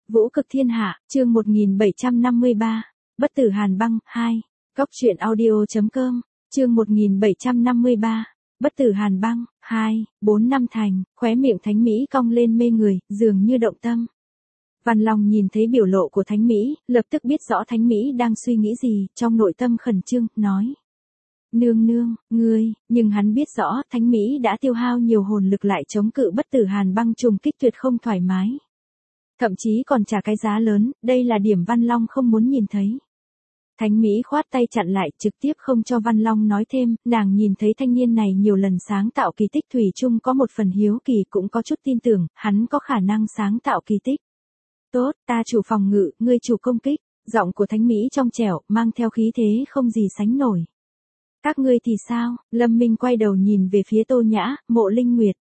Vũ cực thiên hạ, chương 1753. Bất tử hàn băng, 2. Góc truyện audio.com, chương 1753. Bất tử hàn băng, 2, 4 năm thành, khóe miệng Thánh Mỹ cong lên mê người, dường như động tâm. Văn Long nhìn thấy biểu lộ của Thánh Mỹ, lập tức biết rõ Thánh Mỹ đang suy nghĩ gì, trong nội tâm khẩn trương, nói. Nương nương, ngươi, nhưng hắn biết rõ Thánh Mỹ đã tiêu hao nhiều hồn lực lại chống cự bất tử hàn băng trùng kích tuyệt không thoải mái. Thậm chí còn trả cái giá lớn, đây là điểm Văn Long không muốn nhìn thấy. Thánh Mỹ khoát tay chặn lại, trực tiếp không cho Văn Long nói thêm, nàng nhìn thấy thanh niên này nhiều lần sáng tạo kỳ tích thủy chung có một phần hiếu kỳ cũng có chút tin tưởng, hắn có khả năng sáng tạo kỳ tích. Tốt, ta chủ phòng ngự, ngươi chủ công kích, giọng của Thánh Mỹ trong trẻo, mang theo khí thế không gì sánh nổi. Các ngươi thì sao? Lâm Minh quay đầu nhìn về phía Tô Nhã, Mộ Linh Nguyệt.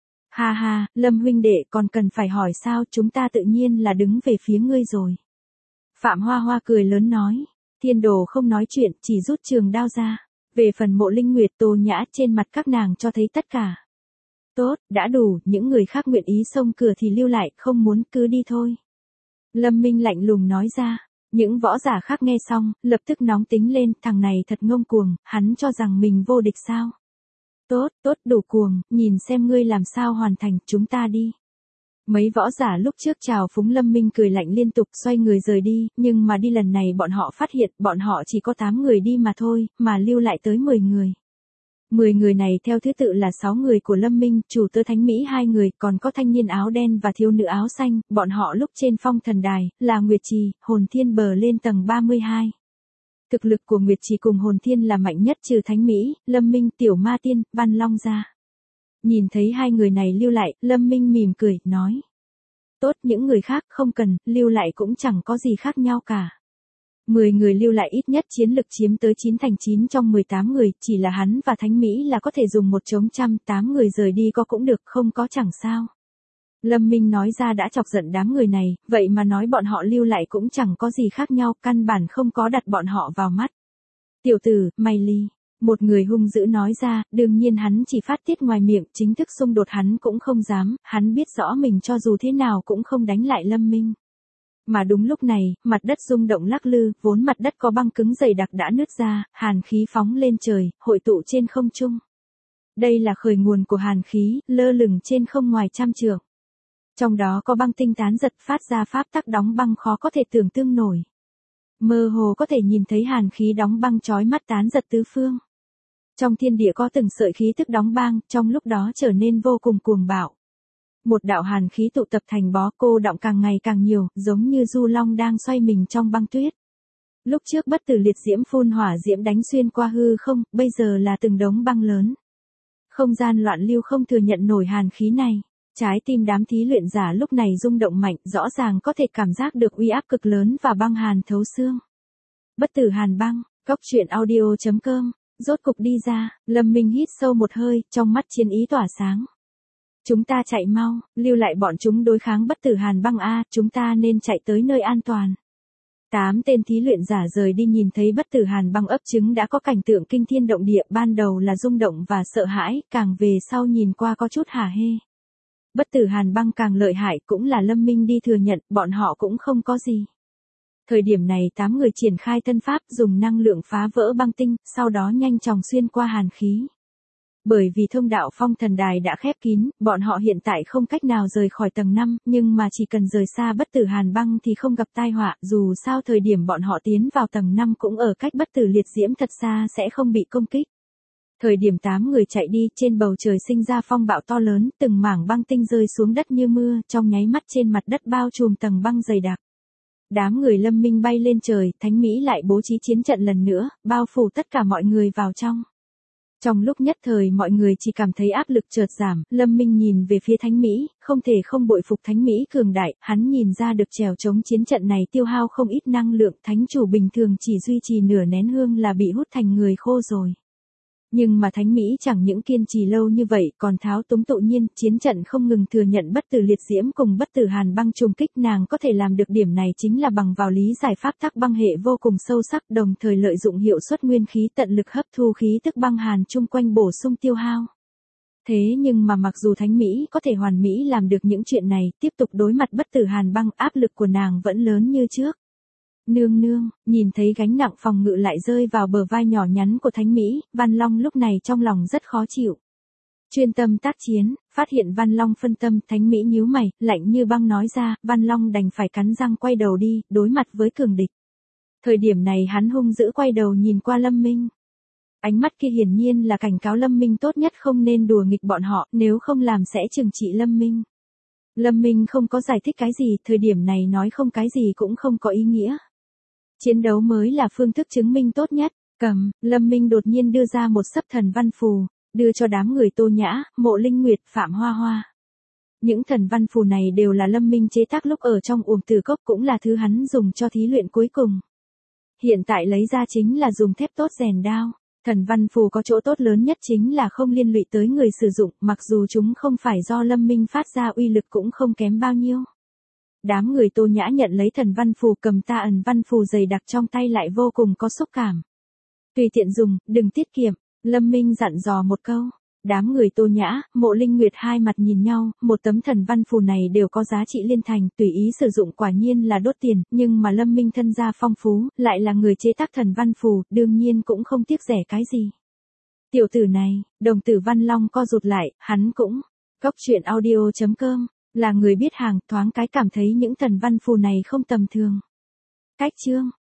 Ha ha, Lâm huynh đệ còn cần phải hỏi sao, chúng ta tự nhiên là đứng về phía ngươi rồi. Phạm Hoa Hoa cười lớn nói, Thiên Đồ không nói chuyện, chỉ rút trường đao ra. Về phần Mộ Linh Nguyệt, Tô Nhã trên mặt các nàng cho thấy tất cả. Tốt, đã đủ, những người khác nguyện ý xông cửa thì lưu lại, không muốn cứ đi thôi. Lâm Minh lạnh lùng nói ra. Những võ giả khác nghe xong, lập tức nóng tính lên, thằng này thật ngông cuồng, hắn cho rằng mình vô địch sao. Tốt, tốt, đủ cuồng, nhìn xem ngươi làm sao hoàn thành, chúng ta đi. Mấy võ giả lúc trước chào phúng Lâm Minh cười lạnh liên tục xoay người rời đi, nhưng mà đi lần này bọn họ phát hiện bọn họ chỉ có 8 người đi mà thôi, mà lưu lại tới 10 người. 10 người này theo thứ tự là 6 người của Lâm Minh, chủ tớ Thánh Mỹ 2 người, còn có thanh niên áo đen và thiếu nữ áo xanh, bọn họ lúc trên phong thần đài, là Nguyệt Trì, Hồn Thiên bờ lên tầng 32. Thực lực của Nguyệt Trì cùng Hồn Thiên là mạnh nhất trừ Thánh Mỹ, Lâm Minh, Tiểu Ma Tiên, Văn Long ra. Nhìn thấy hai người này lưu lại, Lâm Minh mỉm cười, nói. Tốt, những người khác không cần, lưu lại cũng chẳng có gì khác nhau cả. 10 người lưu lại ít nhất chiến lực chiếm tới 9 thành 9 trong 18 người, chỉ là hắn và Thánh Mỹ là có thể dùng một chống trăm, 8 người rời đi có cũng được, không có chẳng sao. Lâm Minh nói ra đã chọc giận đám người này, vậy mà nói bọn họ lưu lại cũng chẳng có gì khác nhau, căn bản không có đặt bọn họ vào mắt. Tiểu tử, mày ly. Một người hung dữ nói ra, đương nhiên hắn chỉ phát tiết ngoài miệng, chính thức xung đột hắn cũng không dám, hắn biết rõ mình cho dù thế nào cũng không đánh lại Lâm Minh. Mà đúng lúc này, mặt đất rung động lắc lư, vốn mặt đất có băng cứng dày đặc đã nứt ra, hàn khí phóng lên trời, hội tụ trên không trung. Đây là khởi nguồn của hàn khí, lơ lửng trên không ngoài trăm trượng. Trong đó có băng tinh tán giật phát ra pháp tắc đóng băng khó có thể tưởng tượng nổi. Mơ hồ có thể nhìn thấy hàn khí đóng băng chói mắt tán giật tứ phương. Trong thiên địa có từng sợi khí tức đóng băng, trong lúc đó trở nên vô cùng cuồng bạo. Một đạo hàn khí tụ tập thành bó cô đọng càng ngày càng nhiều, giống như du long đang xoay mình trong băng tuyết. Lúc trước bất tử liệt diễm phun hỏa diễm đánh xuyên qua hư không, bây giờ là từng đống băng lớn. Không gian loạn lưu không thừa nhận nổi hàn khí này. Trái tim đám thí luyện giả lúc này rung động mạnh, rõ ràng có thể cảm giác được uy áp cực lớn và băng hàn thấu xương. Bất tử hàn băng, góc truyện audio.com, rốt cục đi ra, Lâm Minh hít sâu một hơi, trong mắt chiến ý tỏa sáng. Chúng ta chạy mau, lưu lại bọn chúng đối kháng bất tử hàn băng a, chúng ta nên chạy tới nơi an toàn. 8 tên thí luyện giả rời đi nhìn thấy bất tử hàn băng ấp trứng đã có cảnh tượng kinh thiên động địa, ban đầu là rung động và sợ hãi, càng về sau nhìn qua có chút hả hê. Bất tử hàn băng càng lợi hại cũng là Lâm Minh đi thừa nhận, bọn họ cũng không có gì. Thời điểm này 8 người triển khai thân pháp dùng năng lượng phá vỡ băng tinh, sau đó nhanh chóng xuyên qua hàn khí. Bởi vì thông đạo phong thần đài đã khép kín, bọn họ hiện tại không cách nào rời khỏi tầng 5, nhưng mà chỉ cần rời xa bất tử hàn băng thì không gặp tai họa, dù sao thời điểm bọn họ tiến vào tầng 5 cũng ở cách bất tử liệt diễm thật xa sẽ không bị công kích. Thời điểm 8 người chạy đi, trên bầu trời sinh ra phong bạo to lớn, từng mảng băng tinh rơi xuống đất như mưa, trong nháy mắt trên mặt đất bao trùm tầng băng dày đặc. Đám người Lâm Minh bay lên trời, Thánh Mỹ lại bố trí chiến trận lần nữa, bao phủ tất cả mọi người vào trong. Trong lúc nhất thời mọi người chỉ cảm thấy áp lực chợt giảm, Lâm Minh nhìn về phía Thánh Mỹ, không thể không bội phục Thánh Mỹ cường đại, hắn nhìn ra được trèo chống chiến trận này tiêu hao không ít năng lượng, thánh chủ bình thường chỉ duy trì nửa nén hương là bị hút thành người khô rồi. Nhưng mà Thánh Mỹ chẳng những kiên trì lâu như vậy, còn tháo túng tự nhiên, chiến trận không ngừng thừa nhận bất tử liệt diễm cùng bất tử hàn băng trùng kích, nàng có thể làm được điểm này chính là bằng vào lý giải pháp tắc băng hệ vô cùng sâu sắc, đồng thời lợi dụng hiệu suất nguyên khí tận lực hấp thu khí tức băng hàn chung quanh bổ sung tiêu hao. Thế nhưng mà mặc dù Thánh Mỹ có thể hoàn mỹ làm được những chuyện này, tiếp tục đối mặt Bất Tử Hàn Băng, áp lực của nàng vẫn lớn như trước. Nương nương, nhìn thấy gánh nặng phòng ngự lại rơi vào bờ vai nhỏ nhắn của Thánh Mỹ, Văn Long lúc này trong lòng rất khó chịu. Chuyên tâm tác chiến, phát hiện Văn Long phân tâm, Thánh Mỹ nhíu mày, lạnh như băng nói ra, Văn Long đành phải cắn răng quay đầu đi, đối mặt với cường địch. Thời điểm này hắn hung dữ quay đầu nhìn qua Lâm Minh. Ánh mắt kia hiển nhiên là cảnh cáo Lâm Minh tốt nhất không nên đùa nghịch bọn họ, nếu không làm sẽ trừng trị Lâm Minh. Lâm Minh không có giải thích cái gì, thời điểm này nói không cái gì cũng không có ý nghĩa. Chiến đấu mới là phương thức chứng minh tốt nhất. Cầm, Lâm Minh đột nhiên đưa ra một sấp thần văn phù, đưa cho đám người Tô Nhã, Mộ Linh Nguyệt, Phạm Hoa Hoa. Những thần văn phù này đều là Lâm Minh chế tác lúc ở trong Uổng Tử Cốc, cũng là thứ hắn dùng cho thí luyện cuối cùng. Hiện tại lấy ra chính là dùng thép tốt rèn đao. Thần văn phù có chỗ tốt lớn nhất chính là không liên lụy tới người sử dụng, mặc dù chúng không phải do Lâm Minh phát ra uy lực cũng không kém bao nhiêu. Đám người Tô Nhã nhận lấy thần văn phù, cầm ta ẩn văn phù dày đặc trong tay lại vô cùng có xúc cảm. Tùy tiện dùng, đừng tiết kiệm, Lâm Minh dặn dò một câu. Đám người Tô Nhã, Mộ Linh Nguyệt hai mặt nhìn nhau, một tấm thần văn phù này đều có giá trị liên thành, tùy ý sử dụng quả nhiên là đốt tiền, nhưng mà Lâm Minh thân gia phong phú, lại là người chế tác thần văn phù, đương nhiên cũng không tiếc rẻ cái gì. Tiểu tử này, đồng tử Văn Long co rụt lại, hắn cũng. Góc truyện audio.com, là người biết hàng, thoáng cái cảm thấy những thần văn phù này không tầm thường. Cách chương